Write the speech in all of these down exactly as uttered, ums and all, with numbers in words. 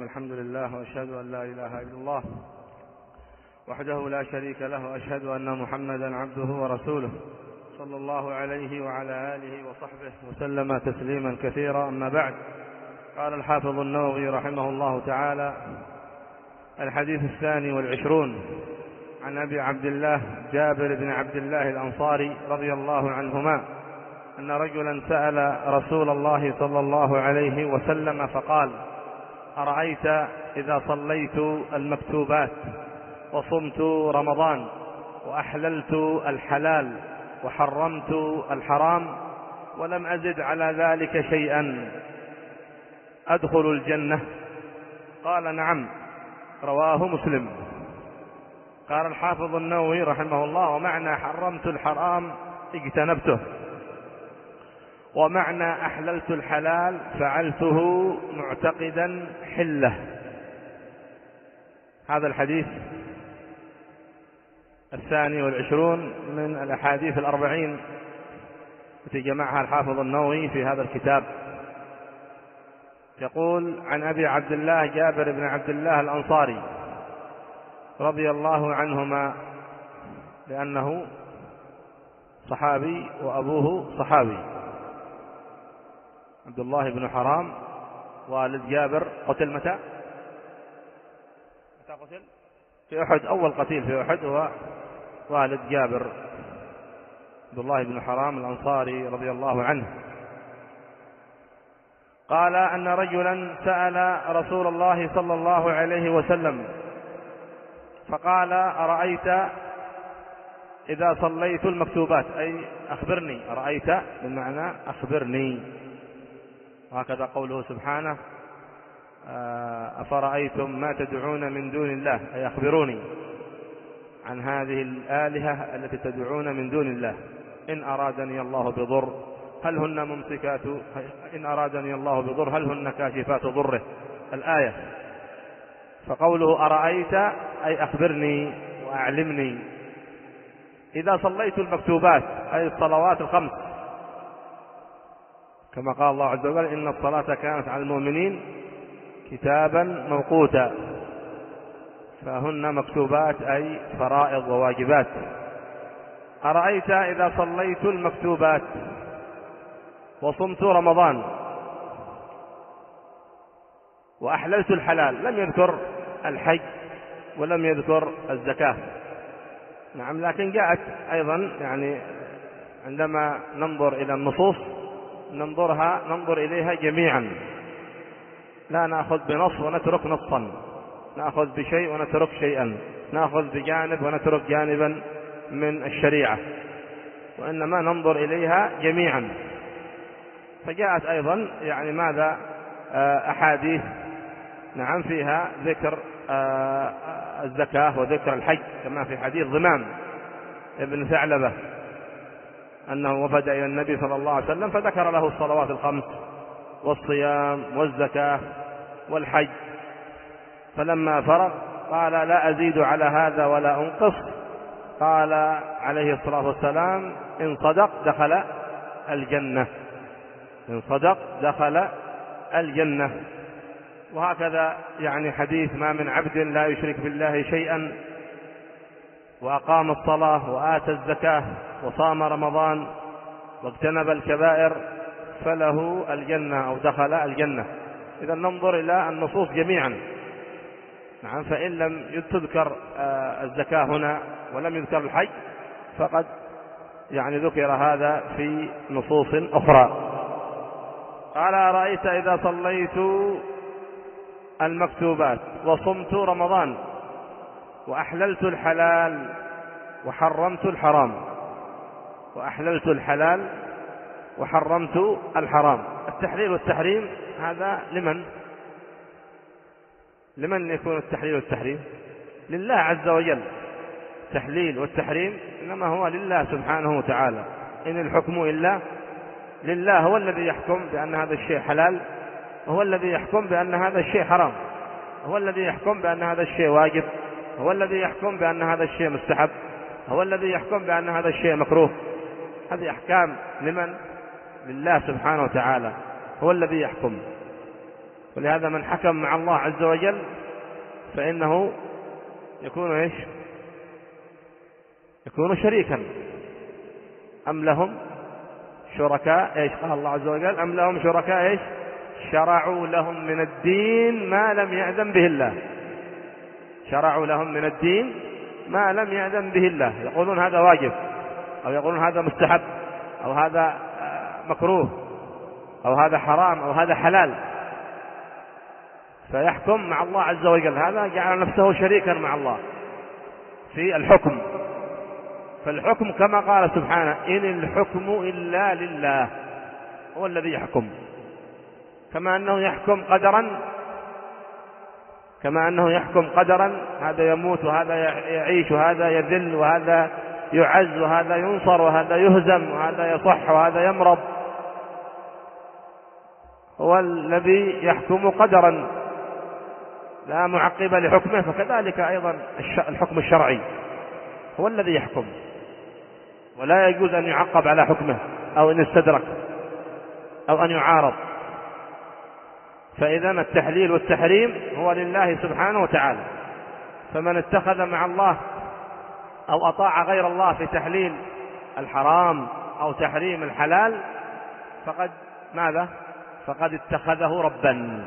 الحمد لله وأشهد أن لا إله إلا الله وحده لا شريك له وأشهد أن محمدا عبده ورسوله صلى الله عليه وعلى آله وصحبه وسلم تسليما كثيرا. أما بعد، قال الحافظ النووي رحمه الله تعالى: الحديث الثاني والعشرون عن أبي عبد الله جابر بن عبد الله الأنصاري رضي الله عنهما أن رجلا سأل رسول الله صلى الله عليه وسلم فقال: أرأيت إذا صليت المكتوبات وصمت رمضان وأحللت الحلال وحرمت الحرام ولم أزد على ذلك شيئا أدخل الجنة؟ قال: نعم. رواه مسلم. قال الحافظ النووي رحمه الله: ومعنى حرمت الحرام اجتنبته، ومعنى أحللت الحلال فعلته معتقدا حله. هذا الحديث الثاني والعشرون من الأحاديث الأربعين التي جمعها الحافظ النووي في هذا الكتاب. يقول: عن أبي عبد الله جابر بن عبد الله الأنصاري رضي الله عنهما، لأنه صحابي وأبوه صحابي. عبد الله بن حرام والد جابر قتل متى؟ متى قتل؟ في أحد، أول قتيل في أحد هو والد جابر عبد الله بن حرام الأنصاري رضي الله عنه. قال أن رجلا سأل رسول الله صلى الله عليه وسلم فقال: أرأيت إذا صليت المكتوبات، أي أخبرني. أرأيت بمعنى أخبرني، وهكذا قوله سبحانه: أفرأيتم ما تدعون من دون الله، أي أخبروني عن هذه الآلهة التي تدعون من دون الله. إن أرادني الله بضر هل هن ممسكات إن أرادني الله بضر هل هن كاشفات ضره، الآية. فقوله أرأيت أي أخبرني وأعلمني. إذا صليت المكتوبات أي الصلوات الخمس، كما قال الله عز وجل: إن الصلاة كانت على المؤمنين كتابا موقوتا، فهن مكتوبات أي فرائض وواجبات. أرأيت إذا صليت المكتوبات وصمت رمضان وأحللت الحلال، لم يذكر الحج ولم يذكر الزكاة. نعم، لكن جاءت أيضا، يعني عندما ننظر إلى النصوص ننظرها ننظر إليها جميعا، لا نأخذ بنص ونترك نصا، نأخذ بشيء ونترك شيئا، نأخذ بجانب ونترك جانبا من الشريعة، وإنما ننظر إليها جميعا. فجاءت أيضا يعني ماذا أحاديث نعم فيها ذكر الزكاة وذكر الحج، كما في حديث ضمام ابن ثعلبة أنه وفد إلى النبي صلى الله عليه وسلم فذكر له الصلوات الخمس والصيام والزكاة والحج، فلما فرغ قال: لا أزيد على هذا ولا أنقص. قال عليه الصلاة والسلام: إن صدق دخل الجنة، إن صدق دخل الجنة. وهكذا يعني حديث: ما من عبد لا يشرك بالله شيئا وأقام الصلاة وآتى الزكاة وصام رمضان واجتنب الكبائر فله الجنة أو دخل الجنة. إذا ننظر إلى النصوص جميعا. نعم، فإن لم تذكر الزكاة هنا ولم يذكر الحج فقد يعني ذكر هذا في نصوص أخرى. قال: أرأيت إذا صليت المكتوبات وصمت رمضان وأحللت الحلال وحرمت الحرام. وأحللت الحلال وحرمت الحرام، التحليل والتحريم هذا لمن؟ لمن يكون التحليل والتحريم؟ لله عز وجل. التحليل والتحريم إنما هو لله سبحانه وتعالى. إن الحكم إلا لله، هو الذي يحكم بأن هذا الشيء حلال، وهو الذي يحكم بأن هذا الشيء حرام، هو الذي يحكم بأن هذا الشيء واجب، هو الذي يحكم بأن هذا الشيء مستحب، هو الذي يحكم بأن هذا الشيء مكروه. هذه أحكام لمن؟ لله سبحانه وتعالى، هو الذي يحكم. ولهذا من حكم مع الله عز وجل فإنه يكون إيش؟ يكون شريكا. أم لهم شركاء إيش؟ قال الله عز وجل أم لهم شركاء إيش؟ شرعوا لهم من الدين ما لم يأذن به الله. شرعوا لهم من الدين ما لم يأذن به الله، يقولون هذا واجب، أو يقولون هذا مستحب، أو هذا مكروه، أو هذا حرام، أو هذا حلال، فيحكم مع الله عز وجل. هذا جعل نفسه شريكا مع الله في الحكم. فالحكم كما قال سبحانه إن الحكم إلا لله، هو الذي يحكم. كما أنه يحكم قدرا كما أنه يحكم قدرا هذا يموت وهذا يعيش وهذا يذل وهذا يعز وهذا ينصر وهذا يهزم وهذا يصح وهذا يمرض، هو الذي يحكم قدرا لا معقب لحكمه. فكذلك أيضا الحكم الشرعي هو الذي يحكم، ولا يجوز أن يعقب على حكمه أو أن يستدرك أو أن يعارض. فإذا التحليل والتحريم هو لله سبحانه وتعالى. فمن اتخذ مع الله أو أطاع غير الله في تحليل الحرام أو تحريم الحلال فقد ماذا؟ فقد اتخذه ربا.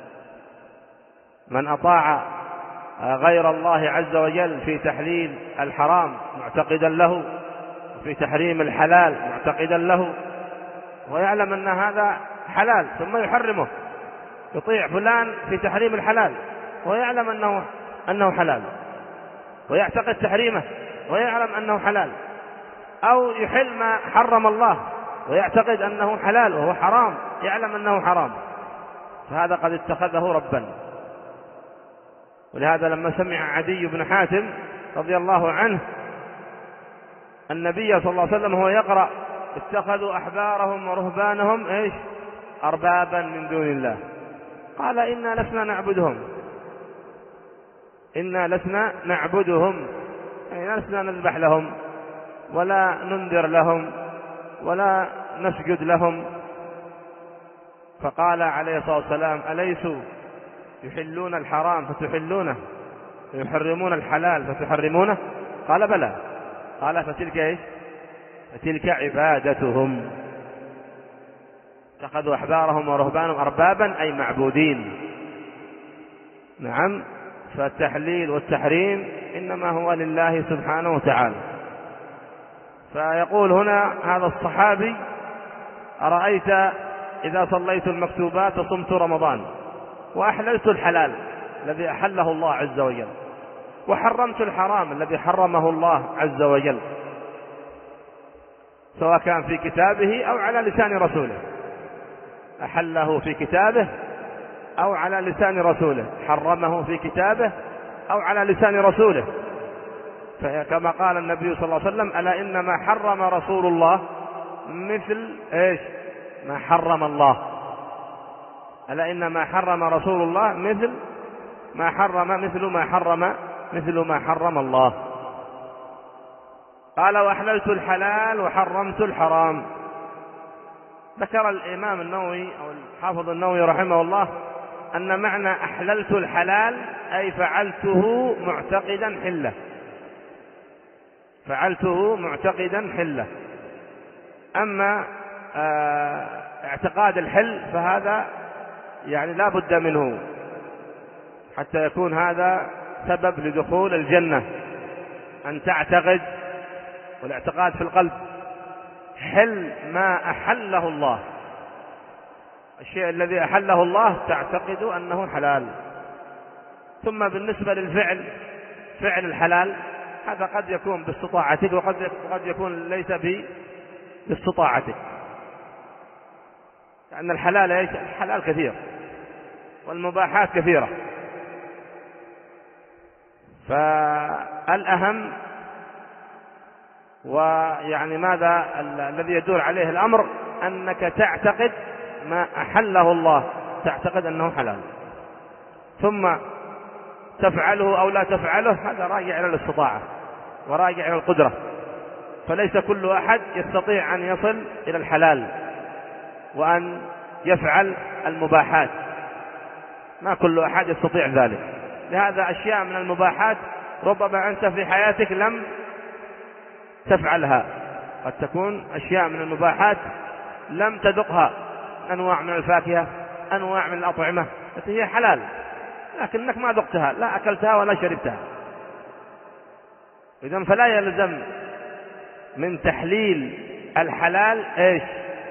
من أطاع غير الله عز وجل في تحليل الحرام معتقدا له، وفي تحريم الحلال معتقدا له، ويعلم أن هذا حلال ثم يحرمه، يطيع فلان في تحريم الحلال ويعلم أنه أنه حلال ويعتقد تحريمه ويعلم أنه حلال، أو يحل ما حرم الله ويعتقد أنه حلال وهو حرام، يعلم أنه حرام، فهذا قد اتخذه ربا. ولهذا لما سمع عدي بن حاتم رضي الله عنه النبي صلى الله عليه وسلم هو يقرأ اتخذوا أحبارهم ورهبانهم إيش؟ أربابا من دون الله، قال إنا لسنا نعبدهم إنا لسنا نعبدهم يعني لسنا نذبح لهم ولا ننذر لهم ولا نسجد لهم. فقال عليه الصلاة والسلام أليسوا يحلون الحرام فتحلونه ويحرمون الحلال فتحرمونه؟ قال بلى. قال فتلك إيش؟ فتلك عبادتهم. اتخذوا أحبارهم ورهبانهم أربابا أي معبودين. نعم، فالتحليل والتحريم إنما هو لله سبحانه وتعالى. فيقول هنا هذا الصحابي أرأيت إذا صليت المكتوبات وصمت رمضان وأحللت الحلال الذي أحله الله عز وجل وحرمت الحرام الذي حرمه الله عز وجل، سواء كان في كتابه أو على لسان رسوله، أحله في كتابه أو على لسان رسوله، حرمه في كتابه أو على لسان رسوله. فكما قال النبي صلى الله عليه وسلم ألا إنما حرم رسول الله مثل إيش؟ ما حرم الله. ألا إنما حرم رسول الله مثل ما حرم مثل ما حرم مثل ما حرم الله. قال وأحللت الحلال وحرمت الحرام. ذكر الإمام النووي أو الحافظ النووي رحمه الله أن معنى أحللت الحلال أي فعلته معتقدا حله، فعلته معتقدا حله. أما اعتقاد الحل فهذا يعني لا بد منه حتى يكون هذا سبب لدخول الجنة، أن تعتقد، والاعتقاد في القلب، حل ما أحله الله، الشيء الذي أحله الله تعتقد أنه حلال. ثم بالنسبة للفعل، فعل الحلال هذا قد يكون باستطاعتك وقد يكون ليس باستطاعتك، لأن الحلال ايش؟ الحلال كثير والمباحات كثيرة. فالأهم ويعني ماذا الذي يدور عليه الأمر أنك تعتقد ما أحله الله، تعتقد أنه حلال، ثم تفعله أو لا تفعله هذا راجع إلى الاستطاعة وراجع إلى القدرة. فليس كل أحد يستطيع أن يصل إلى الحلال وأن يفعل المباحات، ما كل أحد يستطيع ذلك. لهذا أشياء من المباحات ربما أنت في حياتك لم تفعلها، قد تكون أشياء من المباحات لم تذقها، أنواع من الفاكهة، أنواع من الأطعمة التي هي حلال لكنك ما ذقتها، لا أكلتها ولا شربتها. إذن فلا يلزم من تحليل الحلال إيش؟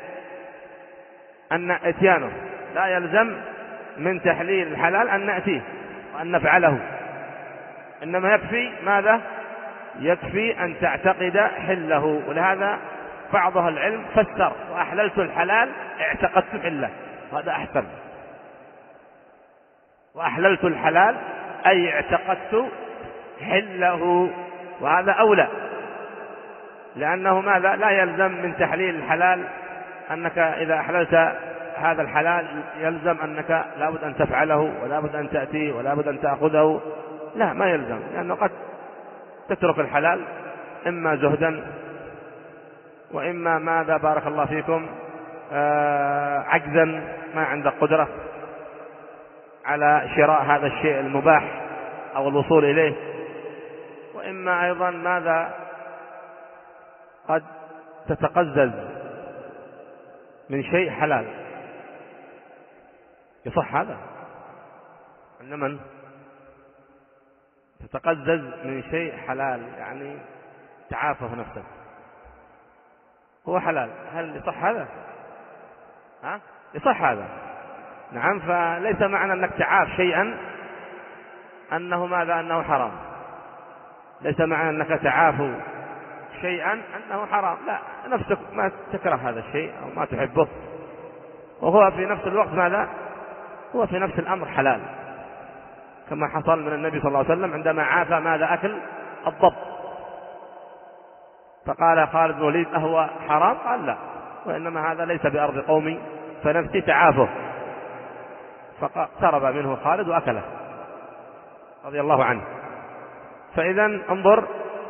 أن إتيانه، لا يلزم من تحليل الحلال أن نأتيه وأن نفعله، إنما يكفي ماذا؟ يكفي أن تعتقد حله. ولهذا بعض أهل العلم فسر وأحللت الحلال اعتقدت حله، هذا أحسن. وأحللت الحلال أي اعتقدت حله، وهذا أولى، لأنه ماذا؟ لا يلزم من تحليل الحلال أنك إذا أحللت هذا الحلال يلزم أنك لابد أن تفعله ولابد أن تأتيه ولابد أن تأخذه، لا، ما يلزم، لأنه قد تترك الحلال إما زهدا وإما ماذا بارك الله فيكم آه عجزا، ما عندك قدرة على شراء هذا الشيء المباح أو الوصول إليه، وإما أيضا ماذا قد تتقزز من شيء حلال، يصح هذا؟ أن من تتقزز من شيء حلال يعني تعافى نفسك هو حلال، هل يصح هذا؟ ها؟ يصح هذا، نعم. فليس معنى أنك تعاف شيئا أنه ماذا؟ أنه حرام. ليس معنى أنك تعاف شيئا أنه حرام، لا، نفسك ما تكره هذا الشيء أو ما تحبه، وهو في نفس الوقت ماذا؟ هو في نفس الأمر حلال، كما حصل من النبي صلى الله عليه وسلم عندما عافى ماذا؟ أكل الضب، فقال خالد بن الوليد أهو حرام؟ قال لا، وإنما هذا ليس بأرض قومي فنفسي تعافه، فاقترب منه خالد وأكله رضي الله عنه. فإذا انظر،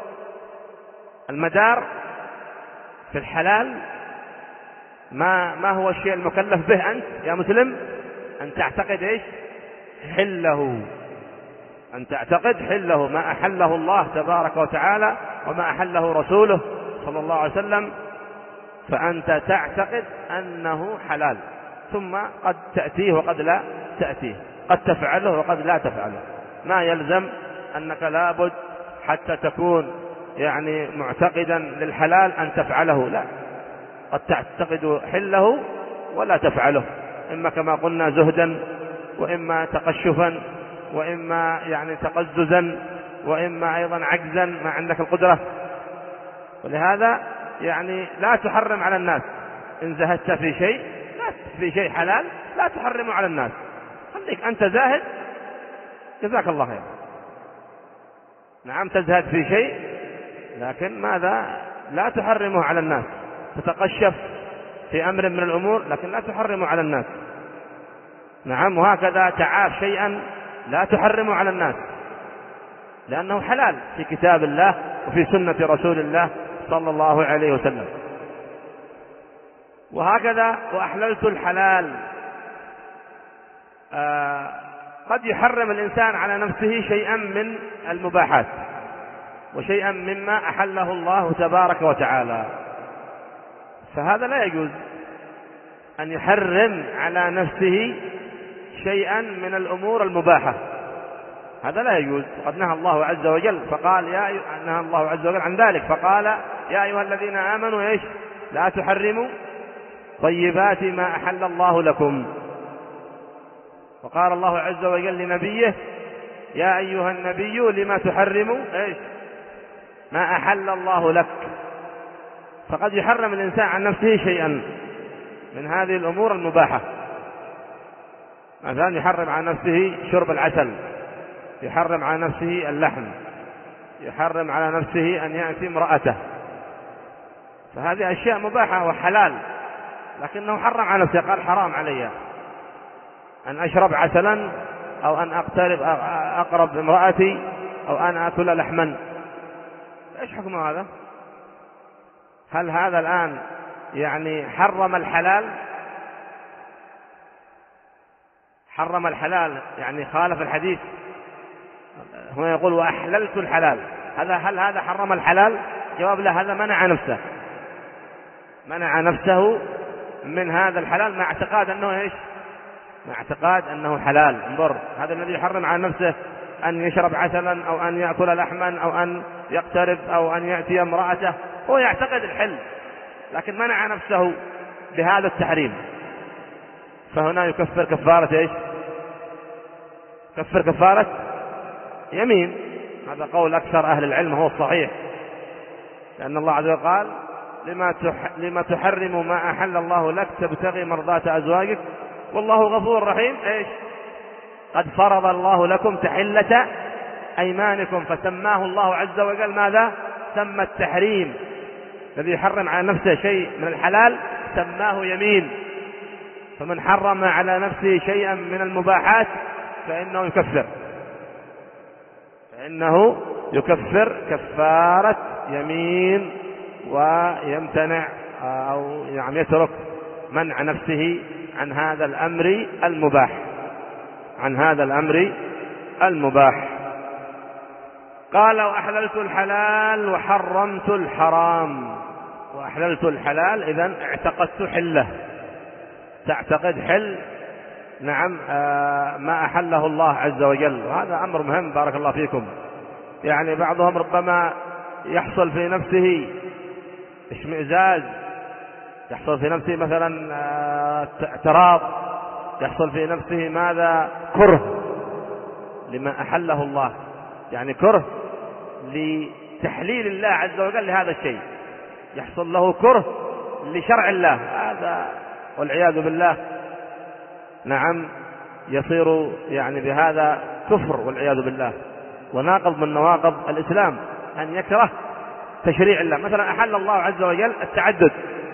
المدار في الحلال ما ما هو الشيء المكلف به أنت يا مسلم؟ أن تعتقد إيش؟ حله، أن تعتقد حله، ما أحله الله تبارك وتعالى وما أحله رسوله صلى الله عليه وسلم، فأنت تعتقد أنه حلال، ثم قد تأتيه وقد لا تأتيه، قد تفعله وقد لا تفعله. ما يلزم أنك لابد حتى تكون يعني معتقدا للحلال أن تفعله، لا، قد تعتقد حله ولا تفعله، إما كما قلنا زهدا، وإما تقشفا، وإما يعني تقززا، وإما أيضا عجزا ما عندك القدرة. ولهذا يعني لا تحرم على الناس، إن زهدت في شيء لا في شيء حلال لا تحرمه على الناس، خليك أنت زاهد جزاك الله خير. نعم تزهد في شيء لكن ماذا؟ لا تحرمه على الناس، تتقشف في أمر من الأمور لكن لا تحرمه على الناس. نعم، وهكذا تعاف شيئا لا تحرمه على الناس، لأنه حلال في كتاب الله وفي سنة رسول الله صلى الله عليه وسلم. وهكذا وأحللت الحلال، آه قد يحرم الإنسان على نفسه شيئا من المباحات وشيئا مما أحله الله تبارك وتعالى، فهذا لا يجوز أن يحرم على نفسه شيئا من الأمور المباحة، هذا لا يجوز. وقد نهى الله عز وجل فقال يا أيها نهى الله عز وجل عن ذلك فقال يا أيها الذين آمنوا إيش؟ لا تحرموا طيبات ما أحل الله لكم. وقال الله عز وجل لنبيه يا أيها النبي لما تحرم إيش؟ ما أحل الله لك. فقد يحرم الإنسان عن نفسه شيئا من هذه الأمور المباحة، مثلا يحرم عن نفسه شرب العسل، يحرم على نفسه اللحم، يحرم على نفسه أن يأتي امرأته، فهذه أشياء مباحة وحلال، لكنه حرم على نفسه، قال حرام علي أن أشرب عسلا أو أن أقترب أقرب امرأتي أو أن أكل لحما. إيش حكم هذا؟ هل هذا الآن يعني حرم الحلال؟ حرم الحلال يعني خالف الحديث. هنا يقول وأحللت الحلال، هذا هل هذا حرم الحلال؟ جواب لا، هذا منع نفسه، منع نفسه من هذا الحلال مع اعتقاد أنه إيش؟ مع اعتقاد أنه حلال. انظر، هذا الذي يحرم على نفسه أن يشرب عسلا أو أن يأكل لحما أو أن يقترب أو أن يأتي امرأته، هو يعتقد الحل لكن منع نفسه بهذا التحريم، فهنا يكفر كفارة إيش؟ كفر كفارة يمين. هذا قول أكثر أهل العلم هو الصحيح، لأن الله عز وجل قال لما, تح... لما تحرم ما أحل الله لك تبتغي مرضات أزواجك والله غفور رحيم. إيش؟ قد فرض الله لكم تحلة أيمانكم، فسماه الله عز وجل ماذا؟ سمى التحريم الذي يحرم على نفسه شيء من الحلال سماه يمين. فمن حرم على نفسه شيئا من المباحات فإنه يكفر فإنه يكفر كفارة يمين، ويمتنع أو يعني يترك منع نفسه عن هذا الأمر المباح عن هذا الأمر المباح. قال وأحللت الحلال وحرمت الحرام. وأحللت الحلال إذن اعتقدت حله، تعتقد حل نعم آه ما أحله الله عز وجل، وهذا أمر مهم بارك الله فيكم. يعني بعضهم ربما يحصل في نفسه اشمئزاز، يحصل في نفسه مثلا آه اعتراض، يحصل في نفسه ماذا؟ كره لما أحله الله، يعني كره لتحليل الله عز وجل لهذا الشيء، يحصل له كره لشرع الله، هذا والعياذ بالله نعم يصير يعني بهذا كفر والعياذ بالله، وناقض من نواقض الإسلام أن يكره تشريع الله. مثلا أحل الله عز وجل التعدد،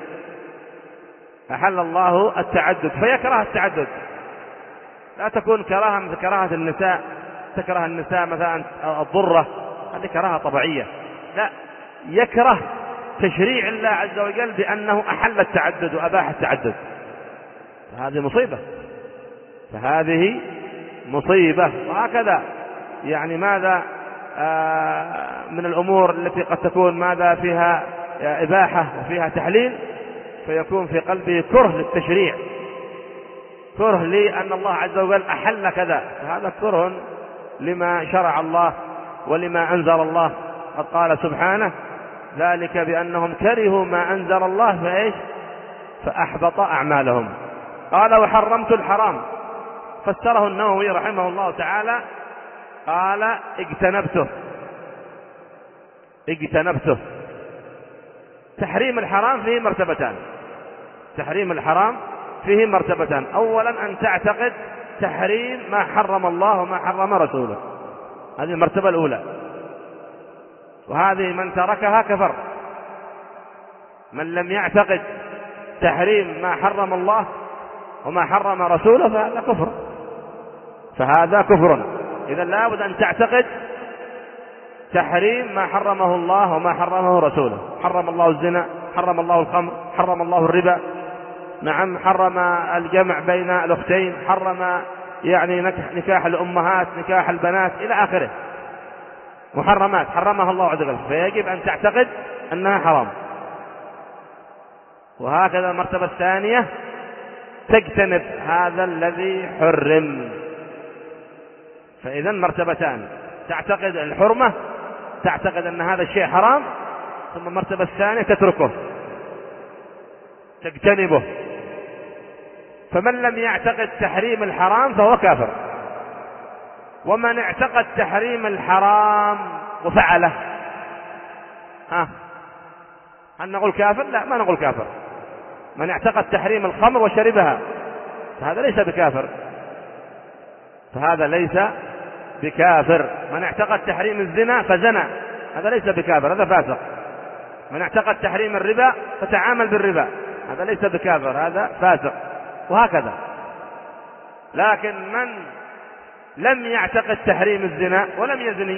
أحل الله التعدد فيكره التعدد، لا تكون كراهة مثل كراهة النساء، تكره النساء مثلا الضرة، هذه كراهة طبيعية، لا، يكره تشريع الله عز وجل بأنه أحل التعدد وأباح التعدد، فهذه مصيبة فهذه مصيبة. وهكذا يعني ماذا آه من الأمور التي قد تكون ماذا فيها إباحة وفيها تحليل، فيكون في قلبه كره للتشريع، كره لأن الله عز وجل أحل كذا، فهذا كره لما شرع الله ولما أنزل الله. قد قال سبحانه ذلك بأنهم كرهوا ما أنزل الله فإيش؟ فأحبط أعمالهم. قال وحرمت الحرام، فسره النووي رحمه الله تعالى قال اجتنبته اجتنبته تحريم الحرام فيه مرتبتان، تحريم الحرام فيه مرتبتان. أولا أن تعتقد تحريم ما حرم الله وما حرم رسوله، هذه المرتبة الأولى، وهذه من تركها كفر. من لم يعتقد تحريم ما حرم الله وما حرم رسوله فهذا كفر فهذا كفر إذا لا بد أن تعتقد تحريم ما حرمه الله وما حرمه رسوله. حرم الله الزنا، حرم الله الخمر، حرم الله الربا، نعم حرم الجمع بين الأختين، حرم يعني نكاح الأمهات، نكاح البنات إلى آخره، محرمات حرمها الله عز وجل، فيجب أن تعتقد أنها حرام. وهكذا المرتبة الثانية تجتنب هذا الذي حرم. فإذا مرتبتان، تعتقد الحرمة، تعتقد أن هذا الشيء حرام، ثم المرتبة الثانية تتركه تجتنبه. فمن لم يعتقد تحريم الحرام فهو كافر، ومن اعتقد تحريم الحرام وفعله ها هل نقول كافر؟ لا، ما نقول كافر. من اعتقد تحريم الخمر وشربها فهذا ليس بكافر، فهذا ليس بكافر. من اعتقد تحريم الزنا فزنا، هذا ليس بكافر، هذا فاسق. من اعتقد تحريم الربا فتعامل بالربا، هذا ليس بكافر، هذا فاسق، وهكذا. لكن من لم يعتقد تحريم الزنا ولم يزني،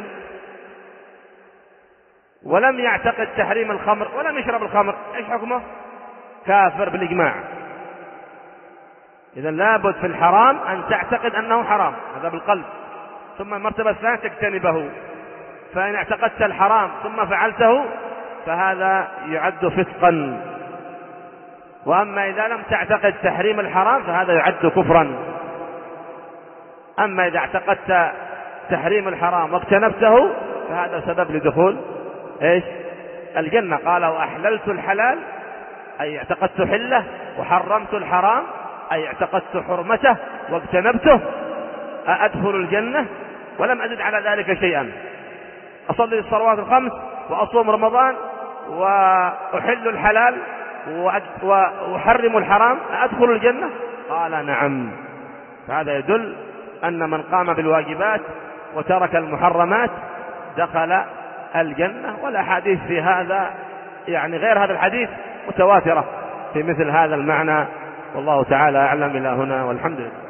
ولم يعتقد تحريم الخمر ولم يشرب الخمر، ايش حكمه؟ كافر بالإجماع. إذا لابد في الحرام أن تعتقد أنه حرام، هذا بالقلب، ثم المرتبة الثانية تجتنبه. فإن اعتقدت الحرام ثم فعلته فهذا يعد فسقا. وأما إذا لم تعتقد تحريم الحرام فهذا يعد كفرا. أما إذا اعتقدت تحريم الحرام واجتنبته فهذا سبب لدخول إيش؟ الجنة. قال وأحللت الحلال أي اعتقدت حله، وحرمت الحرام أي اعتقدت حرمته واجتنبته، أدخل الجنة ولم أزد على ذلك شيئا. أصلي الصلوات الخمس وأصوم رمضان وأحل الحلال وأحرم الحرام، أدخل الجنة؟ قال نعم. فهذا يدل أن من قام بالواجبات وترك المحرمات دخل الجنة. والأحاديث في هذا يعني غير هذا الحديث متواترة في مثل هذا المعنى، والله تعالى أعلم. إلى هنا والحمد لله.